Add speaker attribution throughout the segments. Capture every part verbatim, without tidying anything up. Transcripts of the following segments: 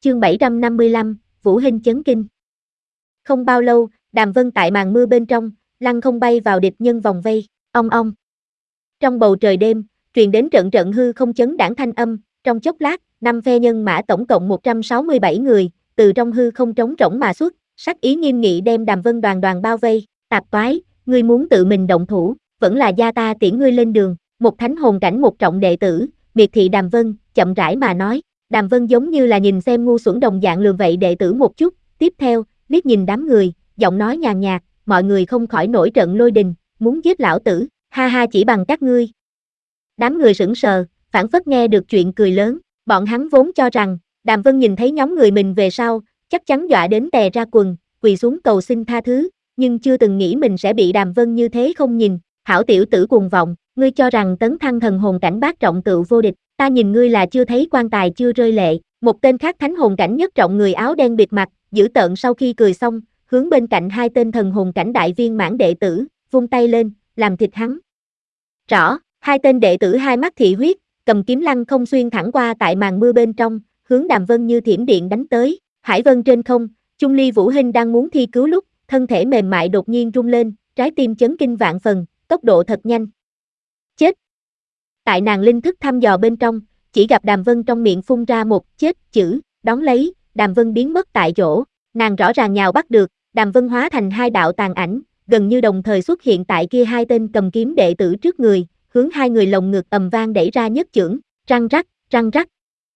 Speaker 1: Chương bảy trăm năm mươi lăm, Vũ Hinh chấn kinh. Không bao lâu, Đàm Vân tại màn mưa bên trong, lăng không bay vào địch nhân vòng vây, ong ong. Trong bầu trời đêm, truyền đến trận trận hư không chấn đãng thanh âm, trong chốc lát, năm phe nhân mã tổng cộng một trăm sáu mươi bảy người, từ trong hư không trống rỗng mà xuất, sắc ý nghiêm nghị đem Đàm Vân đoàn đoàn bao vây, tạp toái, ngươi muốn tự mình động thủ, vẫn là gia ta tiễn ngươi lên đường, một thánh hồn cảnh một trọng đệ tử, miệt thị Đàm Vân, chậm rãi mà nói. Đàm Vân giống như là nhìn xem ngu xuẩn đồng dạng lường vậy đệ tử một chút, tiếp theo, liếc nhìn đám người, giọng nói nhàn nhạt, mọi người không khỏi nổi trận lôi đình, muốn giết lão tử, ha ha chỉ bằng các ngươi. Đám người sững sờ, phảng phất nghe được chuyện cười lớn, bọn hắn vốn cho rằng, Đàm Vân nhìn thấy nhóm người mình về sau, chắc chắn dọa đến tè ra quần, quỳ xuống cầu xin tha thứ, nhưng chưa từng nghĩ mình sẽ bị Đàm Vân như thế không nhìn, hảo tiểu tử cuồng vọng, ngươi cho rằng tấn thăng thần hồn cảnh bát trọng tựu vô địch. Ta nhìn ngươi là chưa thấy quan tài chưa rơi lệ, một tên khác thánh hồn cảnh nhất trọng người áo đen bịt mặt, dữ tợn sau khi cười xong, hướng bên cạnh hai tên thần hồn cảnh đại viên mãn đệ tử, vung tay lên, làm thịt hắn. Rõ, hai tên đệ tử hai mắt thị huyết, cầm kiếm lăng không xuyên thẳng qua tại màn mưa bên trong, hướng Đàm Vân như thiểm điện đánh tới, hải vân trên không, Chung Ly Vũ Hinh đang muốn thi cứu lúc, thân thể mềm mại đột nhiên rung lên, trái tim chấn kinh vạn phần, tốc độ thật nhanh. Chết! Tại nàng linh thức thăm dò bên trong, chỉ gặp Đàm Vân trong miệng phun ra một chết chữ, đón lấy, Đàm Vân biến mất tại chỗ, nàng rõ ràng nhào bắt được, Đàm Vân hóa thành hai đạo tàn ảnh, gần như đồng thời xuất hiện tại kia hai tên cầm kiếm đệ tử trước người, hướng hai người lồng ngực ầm vang đẩy ra nhất chưởng, răng rắc, răng rắc.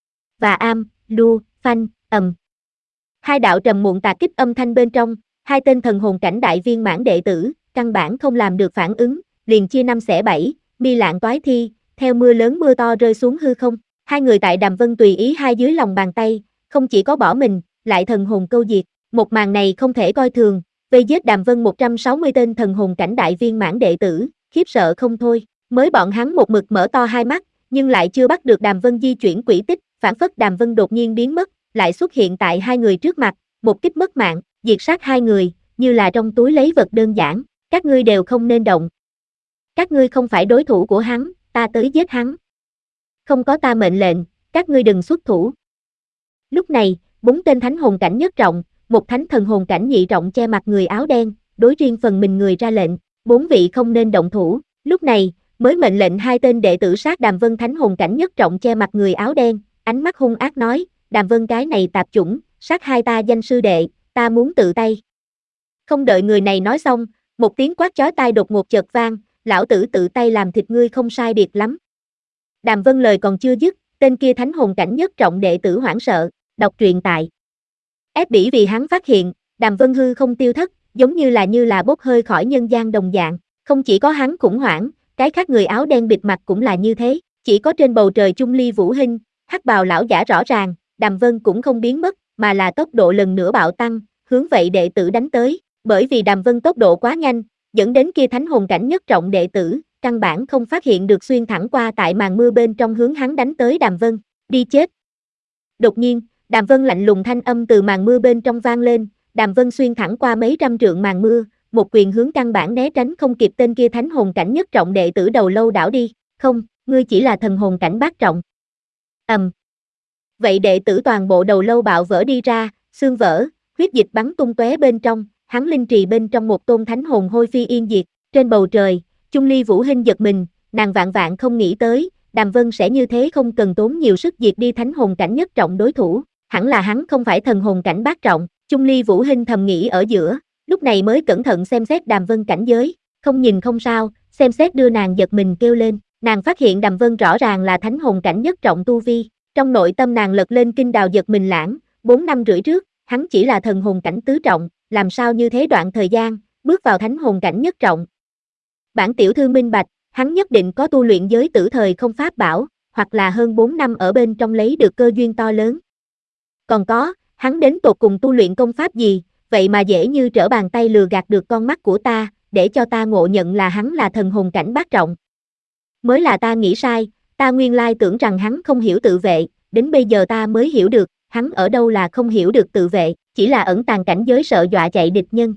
Speaker 1: Và am, lu, phanh, ầm. Hai đạo trầm muộn tạc kích âm thanh bên trong, hai tên thần hồn cảnh đại viên mãn đệ tử, căn bản không làm được phản ứng, liền chia năm xẻ bảy, mi lạng toái thi. Theo mưa lớn mưa to rơi xuống hư không, hai người tại Đàm Vân tùy ý hai dưới lòng bàn tay, không chỉ có bỏ mình, lại thần hồn câu diệt, một màn này không thể coi thường, vây giết Đàm Vân một trăm sáu mươi tên thần hồn cảnh đại viên mãn đệ tử, khiếp sợ không thôi, mới bọn hắn một mực mở to hai mắt, nhưng lại chưa bắt được Đàm Vân di chuyển quỹ tích, phản phất Đàm Vân đột nhiên biến mất, lại xuất hiện tại hai người trước mặt, một kích mất mạng, diệt sát hai người, như là trong túi lấy vật đơn giản, các ngươi đều không nên động. Các ngươi không phải đối thủ của hắn. Ta tới giết hắn. Không có ta mệnh lệnh, các ngươi đừng xuất thủ. Lúc này, bốn tên thánh hồn cảnh nhất trọng, một thánh thần hồn cảnh nhị trọng che mặt người áo đen, đối riêng phần mình người ra lệnh, bốn vị không nên động thủ. Lúc này, mới mệnh lệnh hai tên đệ tử sát Đàm Vân thánh hồn cảnh nhất trọng che mặt người áo đen, ánh mắt hung ác nói, Đàm Vân cái này tạp chủng, sát hai ta danh sư đệ, ta muốn tự tay. Không đợi người này nói xong, một tiếng quát chói tai đột ngột chợt vang. Lão tử tự tay làm thịt ngươi không sai biệt lắm. Đàm Vân lời còn chưa dứt, tên kia thánh hồn cảnh nhất trọng đệ tử hoảng sợ, đọc truyện tại. Ép bỉ vì hắn phát hiện, Đàm Vân hư không tiêu thất, giống như là như là bốc hơi khỏi nhân gian đồng dạng, không chỉ có hắn khủng hoảng, cái khác người áo đen bịt mặt cũng là như thế, chỉ có trên bầu trời Chung Ly Vũ Hinh, hắc bào lão giả rõ ràng, Đàm Vân cũng không biến mất, mà là tốc độ lần nữa bạo tăng, hướng vậy đệ tử đánh tới, bởi vì Đàm Vân tốc độ quá nhanh, dẫn đến kia thánh hồn cảnh nhất trọng đệ tử, căn bản không phát hiện được xuyên thẳng qua tại màn mưa bên trong hướng hắn đánh tới Đàm Vân, đi chết. Đột nhiên, Đàm Vân lạnh lùng thanh âm từ màn mưa bên trong vang lên, Đàm Vân xuyên thẳng qua mấy trăm trượng màn mưa, một quyền hướng căn bản né tránh không kịp tên kia thánh hồn cảnh nhất trọng đệ tử đầu lâu đảo đi, không, ngươi chỉ là thần hồn cảnh bát trọng. Ầm. Um. Vậy đệ tử toàn bộ đầu lâu bạo vỡ đi ra, xương vỡ, huyết dịch bắn tung tóe bên trong. Hắn linh trì bên trong một tôn thánh hồn hôi phi yên diệt, trên bầu trời, Chung Ly Vũ Hinh giật mình, nàng vạn vạn không nghĩ tới, Đàm Vân sẽ như thế không cần tốn nhiều sức diệt đi thánh hồn cảnh nhất trọng đối thủ, hẳn là hắn không phải thần hồn cảnh bát trọng, Chung Ly Vũ Hinh thầm nghĩ ở giữa, lúc này mới cẩn thận xem xét Đàm Vân cảnh giới, không nhìn không sao, xem xét đưa nàng giật mình kêu lên, nàng phát hiện Đàm Vân rõ ràng là thánh hồn cảnh nhất trọng tu vi, trong nội tâm nàng lật lên kinh đào giật mình lãng, bốn năm rưỡi trước, hắn chỉ là thần hồn cảnh tứ trọng. Làm sao như thế đoạn thời gian, bước vào thánh hồn cảnh nhất trọng. Bản tiểu thư minh bạch, hắn nhất định có tu luyện giới tử thời không pháp bảo, hoặc là hơn bốn năm ở bên trong lấy được cơ duyên to lớn. Còn có, hắn đến tột cùng tu luyện công pháp gì, vậy mà dễ như trở bàn tay lừa gạt được con mắt của ta, để cho ta ngộ nhận là hắn là thần hồn cảnh bát trọng. Mới là ta nghĩ sai, ta nguyên lai tưởng rằng hắn không hiểu tự vệ, đến bây giờ ta mới hiểu được, hắn ở đâu là không hiểu được tự vệ, chỉ là ẩn tàng cảnh giới sợ dọa chạy địch nhân.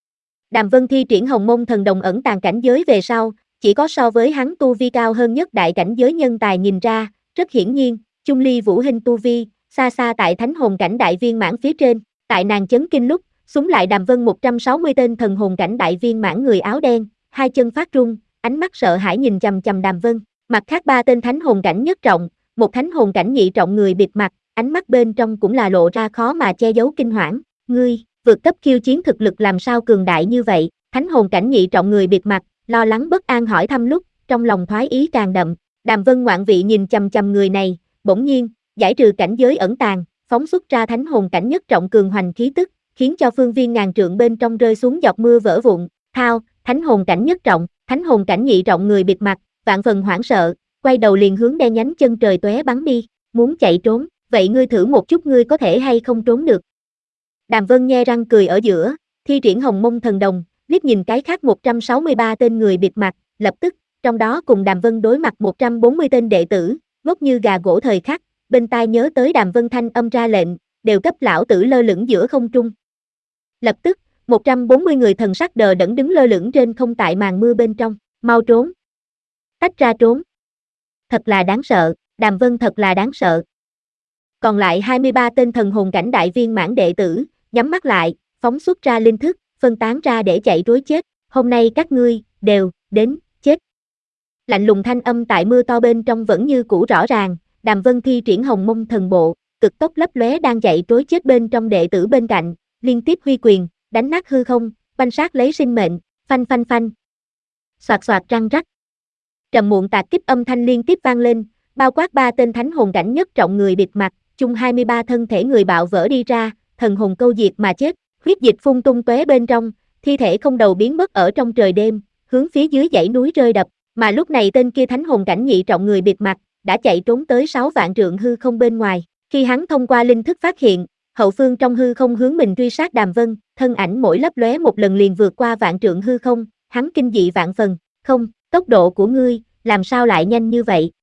Speaker 1: Đàm Vân thi triển Hồng Mông Thần Đồng ẩn tàng cảnh giới về sau, chỉ có so với hắn tu vi cao hơn nhất đại cảnh giới nhân tài nhìn ra, rất hiển nhiên, Chung Ly Vũ Hinh tu vi, xa xa tại thánh hồn cảnh đại viên mãn phía trên, tại nàng chấn kinh lúc, xúm lại Đàm Vân một trăm sáu mươi tên thần hồn cảnh đại viên mãn người áo đen, hai chân phát run, ánh mắt sợ hãi nhìn chằm chằm Đàm Vân, mặt khác ba tên thánh hồn cảnh nhất trọng, một thánh hồn cảnh nhị trọng người bịt mặt, ánh mắt bên trong cũng là lộ ra khó mà che giấu kinh hoảng, ngươi, vượt cấp khiêu chiến thực lực làm sao cường đại như vậy, thánh hồn cảnh nhị trọng người bịt mặt, lo lắng bất an hỏi thăm lúc, trong lòng thoái ý càng đậm, Đàm Vân ngoạn vị nhìn chằm chằm người này, bỗng nhiên, giải trừ cảnh giới ẩn tàng, phóng xuất ra thánh hồn cảnh nhất trọng cường hoành khí tức, khiến cho phương viên ngàn trượng bên trong rơi xuống giọt mưa vỡ vụn, thao, thánh hồn cảnh nhất trọng, thánh hồn cảnh nhị trọng người bịt mặt, vạn phần hoảng sợ, quay đầu liền hướng đen nhánh chân trời tóe bắn đi, muốn chạy trốn, vậy ngươi thử một chút ngươi có thể hay không trốn được. Đàm Vân nhe răng cười ở giữa, thi triển hồng mông thần đồng, liếc nhìn cái khác một trăm sáu mươi ba tên người bịt mặt, lập tức, trong đó cùng Đàm Vân đối mặt một trăm bốn mươi tên đệ tử, ngốc như gà gỗ thời khắc, bên tai nhớ tới Đàm Vân thanh âm ra lệnh, đều cấp lão tử lơ lửng giữa không trung. Lập tức, một trăm bốn mươi người thần sắc đờ đẫn đứng lơ lửng trên không tại màn mưa bên trong, mau trốn. Tách ra trốn. Thật là đáng sợ, Đàm Vân thật là đáng sợ. Còn lại hai mươi ba tên thần hồn cảnh đại viên mãn đệ tử, nhắm mắt lại, phóng xuất ra linh thức, phân tán ra để chạy trối chết, hôm nay các ngươi, đều, đến, chết. Lạnh lùng thanh âm tại mưa to bên trong vẫn như cũ rõ ràng, Đàm Vân thi triển hồng mông thần bộ, cực tốc lấp lóe đang chạy trối chết bên trong đệ tử bên cạnh, liên tiếp huy quyền, đánh nát hư không, quanh sát lấy sinh mệnh, phanh phanh phanh. Soạt soạt răng rắc. Trầm muộn tạc kích âm thanh liên tiếp vang lên, bao quát ba tên thánh hồn cảnh nhất trọng người bịt mặt, chung hai mươi ba thân thể người bạo vỡ đi ra, thần hồn câu diệt mà chết, huyết dịch phun tung tóe bên trong, thi thể không đầu biến mất ở trong trời đêm, hướng phía dưới dãy núi rơi đập, mà lúc này tên kia thánh hồn cảnh nhị trọng người bịt mặt, đã chạy trốn tới sáu vạn trượng hư không bên ngoài, khi hắn thông qua linh thức phát hiện, hậu phương trong hư không hướng mình truy sát Đàm Vân, thân ảnh mỗi lấp lóe một lần liền vượt qua vạn trượng hư không, hắn kinh dị vạn phần, không, tốc độ của ngươi, làm sao lại nhanh như vậy?